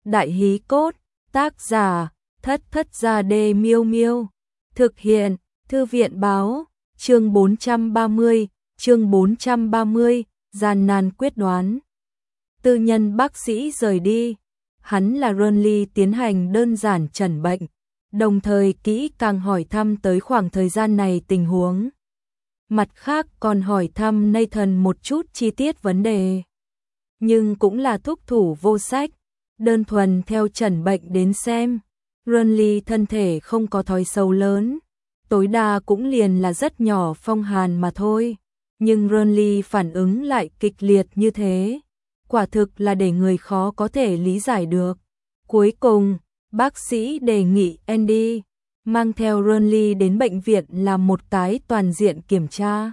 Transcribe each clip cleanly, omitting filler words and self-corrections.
Đại hí cốt, tác giả, Thất Thất Gia Đê Miêu Miêu. Thực hiện, Thư viện báo, chương 430, gian nan quyết đoán. Tư nhân bác sĩ rời đi, hắn là Renly tiến hành đơn giản chẩn bệnh, đồng thời kỹ càng hỏi thăm tới khoảng thời gian này tình huống. Mặt khác còn hỏi thăm Nathan một chút chi tiết vấn đề. Nhưng cũng là thúc thủ vô sách, đơn thuần theo chẩn bệnh đến xem. Renly thân thể không có thói xấu lớn, tối đa cũng liền là rất nhỏ phong hàn mà thôi. Nhưng Renly phản ứng lại kịch liệt như thế, quả thực là để người khó có thể lý giải được. Cuối cùng, bác sĩ đề nghị Andy mang theo Renly đến bệnh viện làm một cái toàn diện kiểm tra.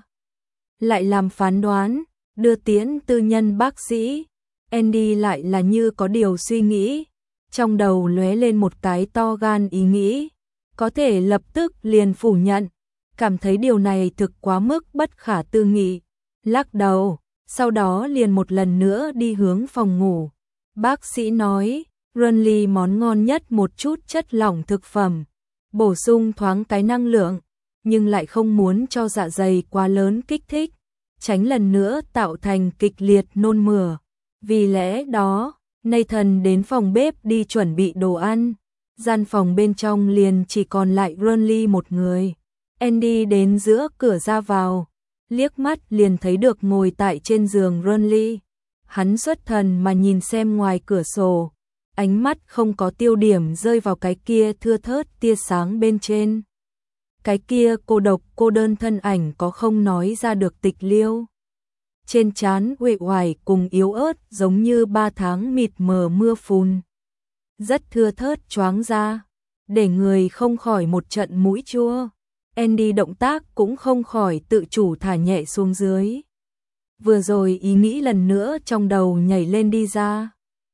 Lại làm phán đoán, đưa tiễn tư nhân bác sĩ. Andy lại là như có điều suy nghĩ, trong đầu lóe lên một cái to gan ý nghĩ, có thể lập tức liền phủ nhận, cảm thấy điều này thực quá mức bất khả tư nghị, lắc đầu, sau đó liền một lần nữa đi hướng phòng ngủ. Bác sĩ nói, Renly món ngon nhất một chút chất lỏng thực phẩm, bổ sung thoáng cái năng lượng, nhưng lại không muốn cho dạ dày quá lớn kích thích, tránh lần nữa tạo thành kịch liệt nôn mửa. Vì lẽ đó, Nathan đến phòng bếp đi chuẩn bị đồ ăn. Gian phòng bên trong liền chỉ còn lại Renly một người. Andy đến giữa cửa ra vào, liếc mắt liền thấy được ngồi tại trên giường Renly. Hắn xuất thần mà nhìn xem ngoài cửa sổ, ánh mắt không có tiêu điểm rơi vào cái kia thưa thớt tia sáng bên trên. Cái kia cô độc cô đơn thân ảnh có không nói ra được tịch liêu. Trên trán uể oải cùng yếu ớt giống như 3 tháng mịt mờ mưa phùn. Rất thưa thớt choáng ra, để người không khỏi một trận mũi chua. Andy động tác cũng không khỏi tự chủ thả nhẹ xuống dưới. Vừa rồi ý nghĩ lần nữa trong đầu nhảy lên đi ra.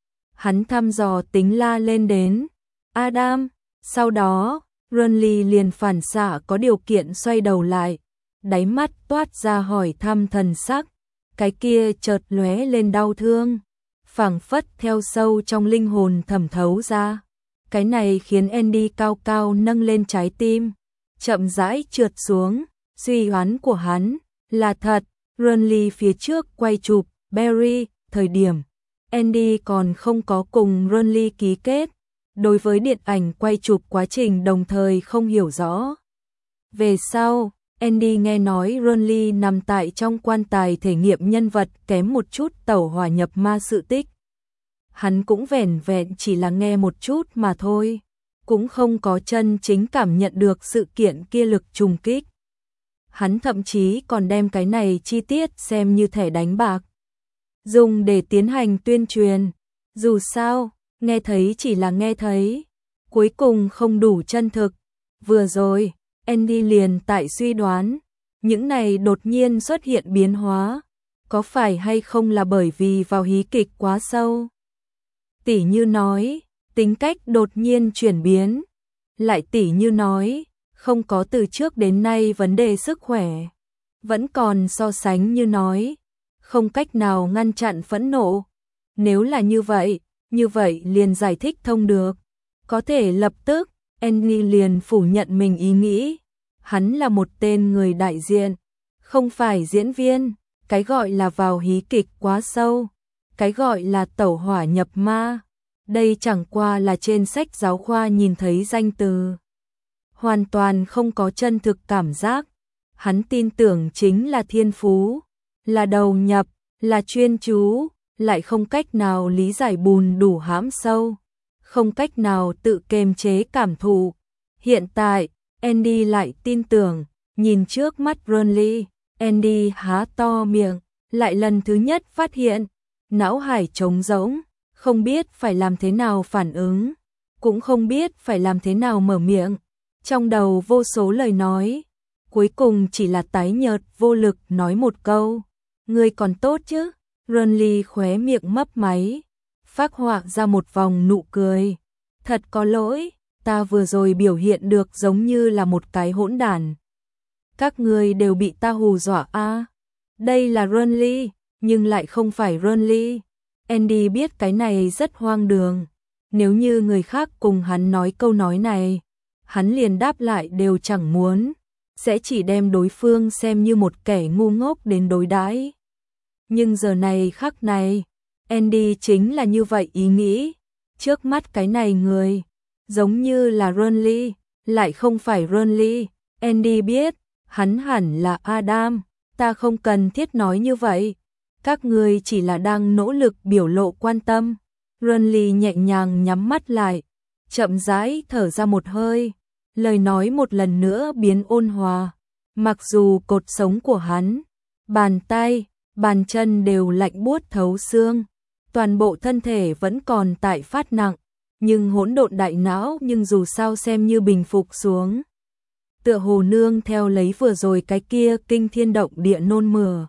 Hắn thăm dò tính la lên đến Adam, sau đó Renly liền phản xạ có điều kiện xoay đầu lại, đáy mắt toát ra hỏi thăm thần sắc. Cái kia chợt lóe lên đau thương, phảng phất theo sâu trong linh hồn thẩm thấu ra. Cái này khiến Andy cao cao nâng lên trái tim, chậm rãi trượt xuống. Suy đoán của hắn là thật. Renly phía trước quay chụp Barry thời điểm Andy còn không có cùng Renly ký kết, đối với điện ảnh quay chụp quá trình đồng thời không hiểu rõ. Về sau, Andy nghe nói Renly nằm tại trong quan tài thể nghiệm nhân vật kém một chút tẩu hỏa nhập ma sự tích. Hắn cũng vẻn vẹn chỉ là nghe một chút mà thôi, cũng không có chân chính cảm nhận được sự kiện kia lực trùng kích. Hắn thậm chí còn đem cái này chi tiết xem như thẻ đánh bạc, dùng để tiến hành tuyên truyền. Dù sao, nghe thấy chỉ là nghe thấy, cuối cùng không đủ chân thực. Vừa rồi, Andy liền tại suy đoán, những này đột nhiên xuất hiện biến hóa, có phải hay không là bởi vì vào hí kịch quá sâu. Tỉ như nói, tính cách đột nhiên chuyển biến, lại tỉ như nói, không có từ trước đến nay vấn đề sức khỏe, vẫn còn so sánh như nói, không cách nào ngăn chặn phẫn nộ. Nếu là như vậy liền giải thích thông được. Có thể lập tức, Andy liền phủ nhận mình ý nghĩ. Hắn là một tên người đại diện, không phải diễn viên. Cái gọi là vào hí kịch quá sâu, cái gọi là tẩu hỏa nhập ma, đây chẳng qua là trên sách giáo khoa nhìn thấy danh từ, hoàn toàn không có chân thực cảm giác. Hắn tin tưởng chính là thiên phú, là đầu nhập, là chuyên chú, lại không cách nào lý giải bùn đủ hãm sâu, không cách nào tự kiềm chế cảm thụ. Hiện tại, Andy lại tin tưởng, nhìn trước mắt Renly, Andy há to miệng, lại lần thứ nhất phát hiện, não hải trống rỗng, không biết phải làm thế nào phản ứng, cũng không biết phải làm thế nào mở miệng. Trong đầu vô số lời nói, cuối cùng chỉ là tái nhợt vô lực nói một câu, ngươi còn tốt chứ? Renly khóe miệng mấp máy, phác họa ra một vòng nụ cười. Thật có lỗi, ta vừa rồi biểu hiện được giống như là một cái hỗn đản. Các ngươi đều bị ta hù dọa a. Đây là Renly, nhưng lại không phải Renly. Andy biết cái này rất hoang đường, Nếu như người khác cùng hắn nói câu nói này, hắn liền đáp lại đều chẳng muốn, sẽ chỉ đem đối phương xem như một kẻ ngu ngốc đến đối đãi. Nhưng giờ này khắc này, Andy chính là như vậy ý nghĩ, trước mắt cái này người, giống như là Renly, lại không phải Renly. Andy biết, hắn hẳn là Adam, ta không cần thiết nói như vậy, các ngươi chỉ là đang nỗ lực biểu lộ quan tâm. Renly nhẹ nhàng nhắm mắt lại, chậm rãi thở ra một hơi, lời nói một lần nữa biến ôn hòa. Mặc dù cột sống của hắn, bàn tay, bàn chân đều lạnh buốt thấu xương, toàn bộ thân thể vẫn còn tại phát nặng, nhưng hỗn độn đại não nhưng dù sao xem như bình phục xuống. Tựa hồ nương theo lấy vừa rồi cái kia kinh thiên động địa nôn mửa.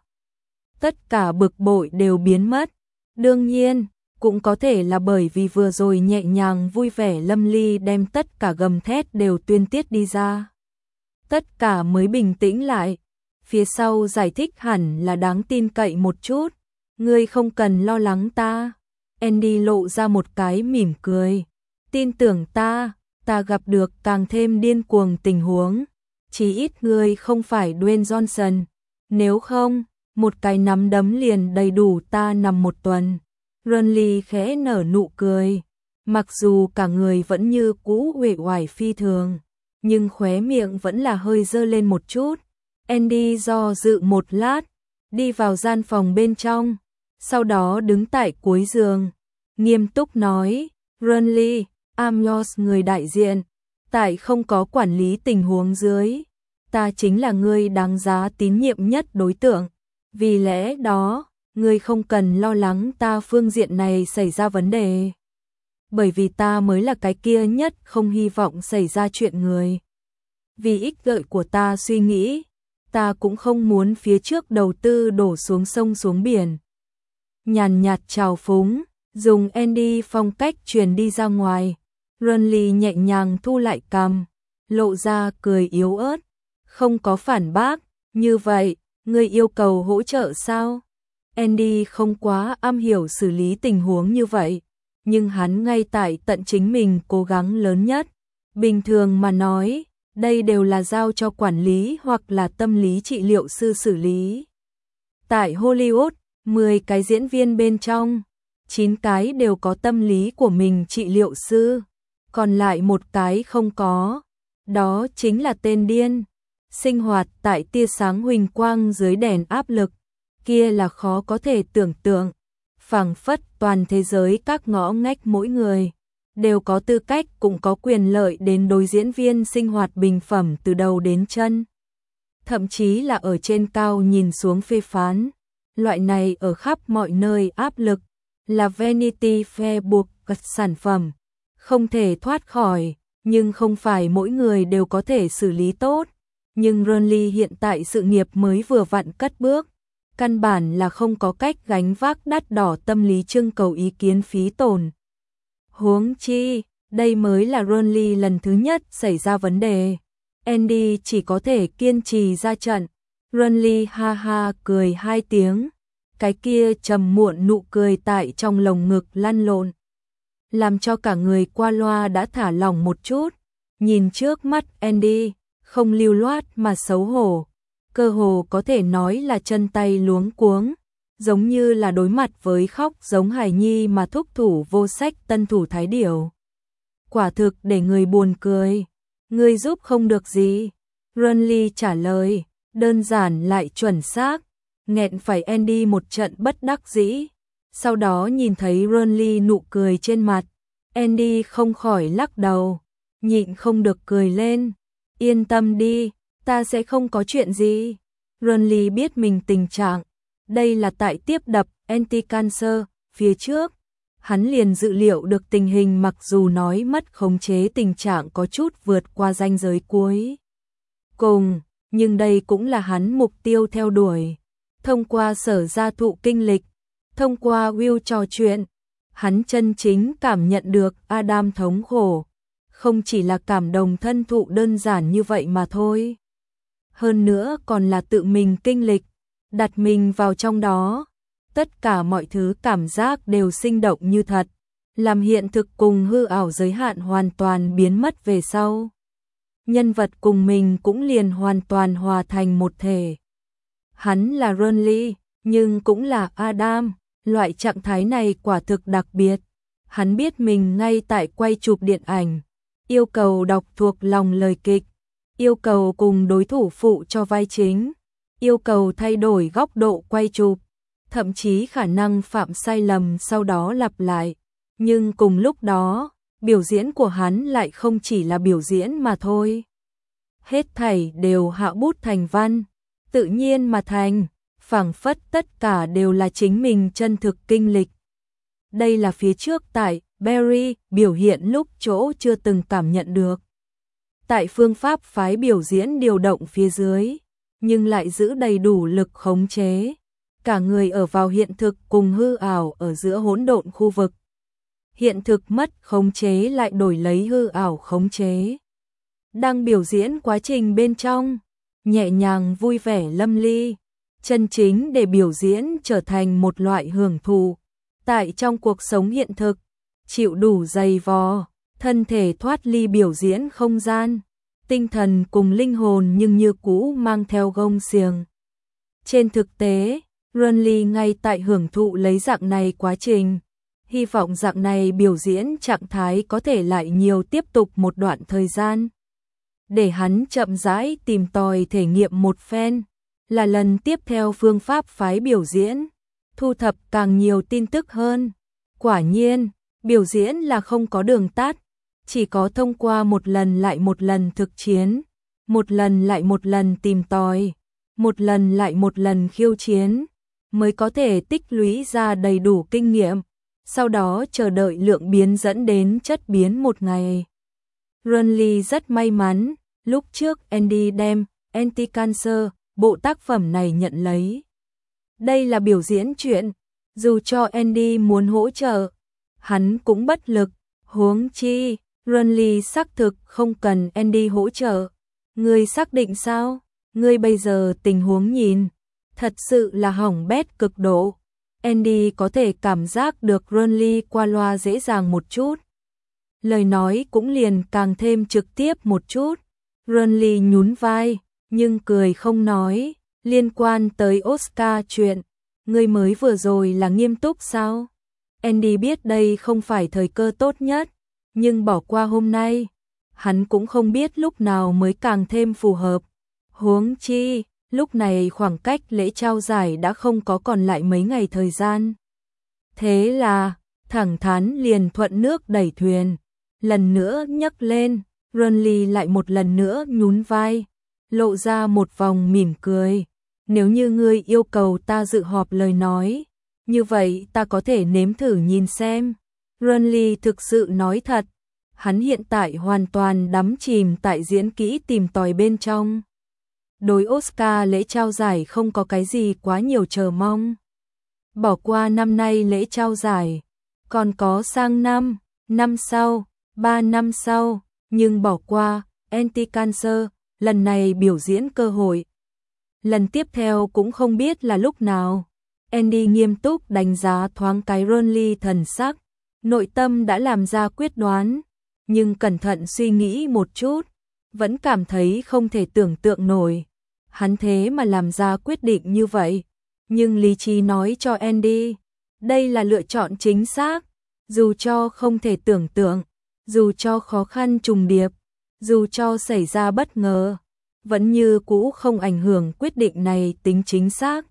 Tất cả bực bội đều biến mất. Đương nhiên, cũng có thể là bởi vì vừa rồi nhẹ nhàng vui vẻ Lâm Ly đem tất cả gầm thét đều tuyên tiết đi ra. Tất cả mới bình tĩnh lại. Phía sau giải thích hẳn là đáng tin cậy một chút. Ngươi không cần lo lắng ta. Andy lộ ra một cái mỉm cười. Tin tưởng ta gặp được càng thêm điên cuồng tình huống. Chỉ ít ngươi không phải Dwayne Johnson. Nếu không, một cái nắm đấm liền đầy đủ ta nằm một tuần. Renly khẽ nở nụ cười. Mặc dù cả người vẫn như cũ uể oải phi thường, nhưng khóe miệng vẫn là hơi dơ lên một chút. Andy do dự một lát, đi vào gian phòng bên trong, sau đó đứng tại cuối giường, nghiêm túc nói, Renly, I'm yours người đại diện, tại không có quản lý tình huống dưới, ta chính là người đáng giá tín nhiệm nhất đối tượng, vì lẽ đó, ngươi không cần lo lắng ta phương diện này xảy ra vấn đề. Bởi vì ta mới là cái kia nhất không hy vọng xảy ra chuyện người. Vì ích lợi của ta suy nghĩ, ta cũng không muốn phía trước đầu tư đổ xuống sông xuống biển. Nhàn nhạt trào phúng, dùng Andy phong cách truyền đi ra ngoài. Renly nhẹ nhàng thu lại cằm, lộ ra cười yếu ớt, không có phản bác. Như vậy, ngươi yêu cầu hỗ trợ sao? Andy không quá am hiểu xử lý tình huống như vậy, nhưng hắn ngay tại tận chính mình cố gắng lớn nhất. Bình thường mà nói, đây đều là giao cho quản lý hoặc là tâm lý trị liệu sư xử lý. Tại Hollywood, 10 cái diễn viên bên trong, 9 cái đều có tâm lý của mình trị liệu sư, còn lại một cái không có, đó chính là tên điên. Sinh hoạt tại tia sáng huỳnh quang dưới đèn áp lực, kia là khó có thể tưởng tượng. Phảng phất toàn thế giới các ngõ ngách mỗi người đều có tư cách cũng có quyền lợi đến đối diễn viên sinh hoạt bình phẩm từ đầu đến chân. Thậm chí là ở trên cao nhìn xuống phê phán. Loại này ở khắp mọi nơi áp lực là Vanity Fair buộc sản phẩm, không thể thoát khỏi, nhưng không phải mỗi người đều có thể xử lý tốt. Nhưng Renly hiện tại sự nghiệp mới vừa vặn cất bước, căn bản là không có cách gánh vác đắt đỏ tâm lý trưng cầu ý kiến phí tổn. Huống chi, đây mới là Renly lần thứ nhất xảy ra vấn đề. Andy chỉ có thể kiên trì ra trận. Renly ha ha cười 2 tiếng, cái kia trầm muộn nụ cười tại trong lồng ngực lăn lộn, làm cho cả người qua loa đã thả lỏng một chút. Nhìn trước mắt Andy, không lưu loát mà xấu hổ, cơ hồ có thể nói là chân tay luống cuống, giống như là đối mặt với khóc giống hài nhi mà thúc thủ vô sách tân thủ thái điểu. Quả thực để người buồn cười. Ngươi giúp không được gì. Renly trả lời, đơn giản lại chuẩn xác, nghẹn phải Andy một trận bất đắc dĩ. Sau đó nhìn thấy Renly nụ cười trên mặt, Andy không khỏi lắc đầu, nhịn không được cười lên. Yên tâm đi, ta sẽ không có chuyện gì. Renly biết mình tình trạng, đây là tại tiếp đập anti-cancer, phía trước. Hắn liền dự liệu được tình hình mặc dù nói mất khống chế tình trạng có chút vượt qua ranh giới cuối cùng, nhưng đây cũng là hắn mục tiêu theo đuổi. Thông qua sở gia thụ kinh lịch, thông qua Will trò chuyện, hắn chân chính cảm nhận được Adam thống khổ, không chỉ là cảm đồng thân thụ đơn giản như vậy mà thôi. Hơn nữa còn là tự mình kinh lịch, đặt mình vào trong đó. Tất cả mọi thứ cảm giác đều sinh động như thật, làm hiện thực cùng hư ảo giới hạn hoàn toàn biến mất về sau. Nhân vật cùng mình cũng liền hoàn toàn hòa thành một thể. Hắn là Renly, nhưng cũng là Adam, loại trạng thái này quả thực đặc biệt. Hắn biết mình ngay tại quay chụp điện ảnh, yêu cầu đọc thuộc lòng lời kịch, yêu cầu cùng đối thủ phụ cho vai chính, yêu cầu thay đổi góc độ quay chụp, thậm chí khả năng phạm sai lầm sau đó lặp lại. Nhưng cùng lúc đó, biểu diễn của hắn lại không chỉ là biểu diễn mà thôi. Hết thảy đều hạ bút thành văn, tự nhiên mà thành, phảng phất tất cả đều là chính mình chân thực kinh lịch. Đây là phía trước tại Barry biểu hiện lúc chỗ chưa từng cảm nhận được. Tại phương pháp phái biểu diễn điều động phía dưới, nhưng lại giữ đầy đủ lực khống chế. Cả người ở vào hiện thực cùng hư ảo ở giữa hỗn độn khu vực. Hiện thực mất khống chế lại đổi lấy hư ảo khống chế. Đang biểu diễn quá trình bên trong, nhẹ nhàng vui vẻ lâm ly, chân chính để biểu diễn trở thành một loại hưởng thụ. Tại trong cuộc sống hiện thực, chịu đủ dày vò, thân thể thoát ly biểu diễn không gian, tinh thần cùng linh hồn nhưng như cũ mang theo gông xiềng. Trên thực tế, Renly ngay tại hưởng thụ lấy dạng này quá trình, hy vọng dạng này biểu diễn trạng thái có thể lại nhiều tiếp tục một đoạn thời gian. Để hắn chậm rãi tìm tòi thể nghiệm một phen, là lần tiếp theo phương pháp phái biểu diễn, thu thập càng nhiều tin tức hơn. Quả nhiên, biểu diễn là không có đường tắt, chỉ có thông qua một lần lại một lần thực chiến, một lần lại một lần tìm tòi, một lần lại một lần khiêu chiến, mới có thể tích lũy ra đầy đủ kinh nghiệm, sau đó chờ đợi lượng biến dẫn đến chất biến một ngày. Renly rất may mắn, lúc trước Andy đem Anti-Cancer, bộ tác phẩm này nhận lấy. Đây là biểu diễn chuyện, dù cho Andy muốn hỗ trợ, hắn cũng bất lực, huống chi, Renly xác thực không cần Andy hỗ trợ. Ngươi xác định sao? Ngươi bây giờ tình huống nhìn, thật sự là hỏng bét cực độ. Andy có thể cảm giác được Renly qua loa dễ dàng một chút. Lời nói cũng liền càng thêm trực tiếp một chút. Renly nhún vai, nhưng cười không nói. Liên quan tới Oscar chuyện, ngươi mới vừa rồi là nghiêm túc sao? Andy biết đây không phải thời cơ tốt nhất, nhưng bỏ qua hôm nay, hắn cũng không biết lúc nào mới càng thêm phù hợp. Huống chi, lúc này khoảng cách lễ trao giải đã không có còn lại mấy ngày thời gian. Thế là, thẳng thắn liền thuận nước đẩy thuyền, lần nữa nhấc lên, Renly lại một lần nữa nhún vai, lộ ra một vòng mỉm cười. Nếu như ngươi yêu cầu ta dự họp lời nói, như vậy ta có thể nếm thử nhìn xem. Renly thực sự nói thật, hắn hiện tại hoàn toàn đắm chìm tại diễn kỹ tìm tòi bên trong. Đối Oscar lễ trao giải không có cái gì quá nhiều chờ mong. Bỏ qua năm nay lễ trao giải, còn có sang năm, năm sau, 3 năm sau, nhưng bỏ qua Anti-Cancer, lần này biểu diễn cơ hội. Lần tiếp theo cũng không biết là lúc nào. Andy nghiêm túc đánh giá thoáng cái Renly thần sắc, nội tâm đã làm ra quyết đoán, nhưng cẩn thận suy nghĩ một chút, vẫn cảm thấy không thể tưởng tượng nổi. Hắn thế mà làm ra quyết định như vậy, nhưng lý trí nói cho Andy, đây là lựa chọn chính xác, dù cho không thể tưởng tượng, dù cho khó khăn trùng điệp, dù cho xảy ra bất ngờ, vẫn như cũ không ảnh hưởng quyết định này tính chính xác.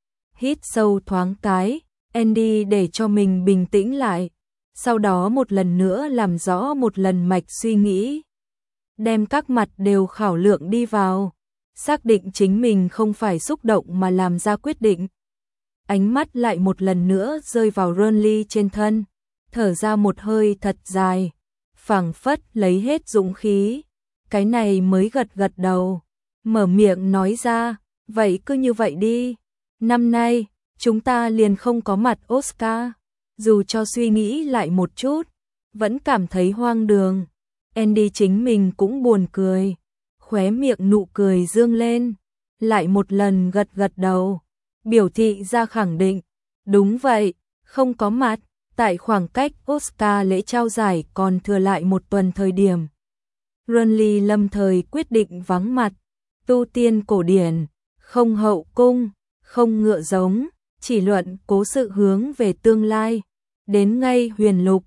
Hít sâu thoáng cái, Andy để cho mình bình tĩnh lại, sau đó một lần nữa làm rõ một lần mạch suy nghĩ, đem các mặt đều khảo lượng đi vào, xác định chính mình không phải xúc động mà làm ra quyết định. Ánh mắt lại một lần nữa rơi vào Renly trên thân, thở ra một hơi thật dài, phảng phất lấy hết dũng khí, cái này mới gật gật đầu, mở miệng nói ra, vậy cứ như vậy đi, năm nay, chúng ta liền không có mặt Oscar, dù cho suy nghĩ lại một chút, vẫn cảm thấy hoang đường. Andy chính mình cũng buồn cười, khóe miệng nụ cười dương lên, lại một lần gật gật đầu, biểu thị ra khẳng định, đúng vậy, không có mặt, Tại khoảng cách Oscar lễ trao giải còn thừa lại một tuần thời điểm, Burnley lâm thời quyết định vắng mặt, tu tiên cổ điển, không hậu cung, không ngựa giống, chỉ luận cố sự hướng về tương lai. Đến ngay huyền lục,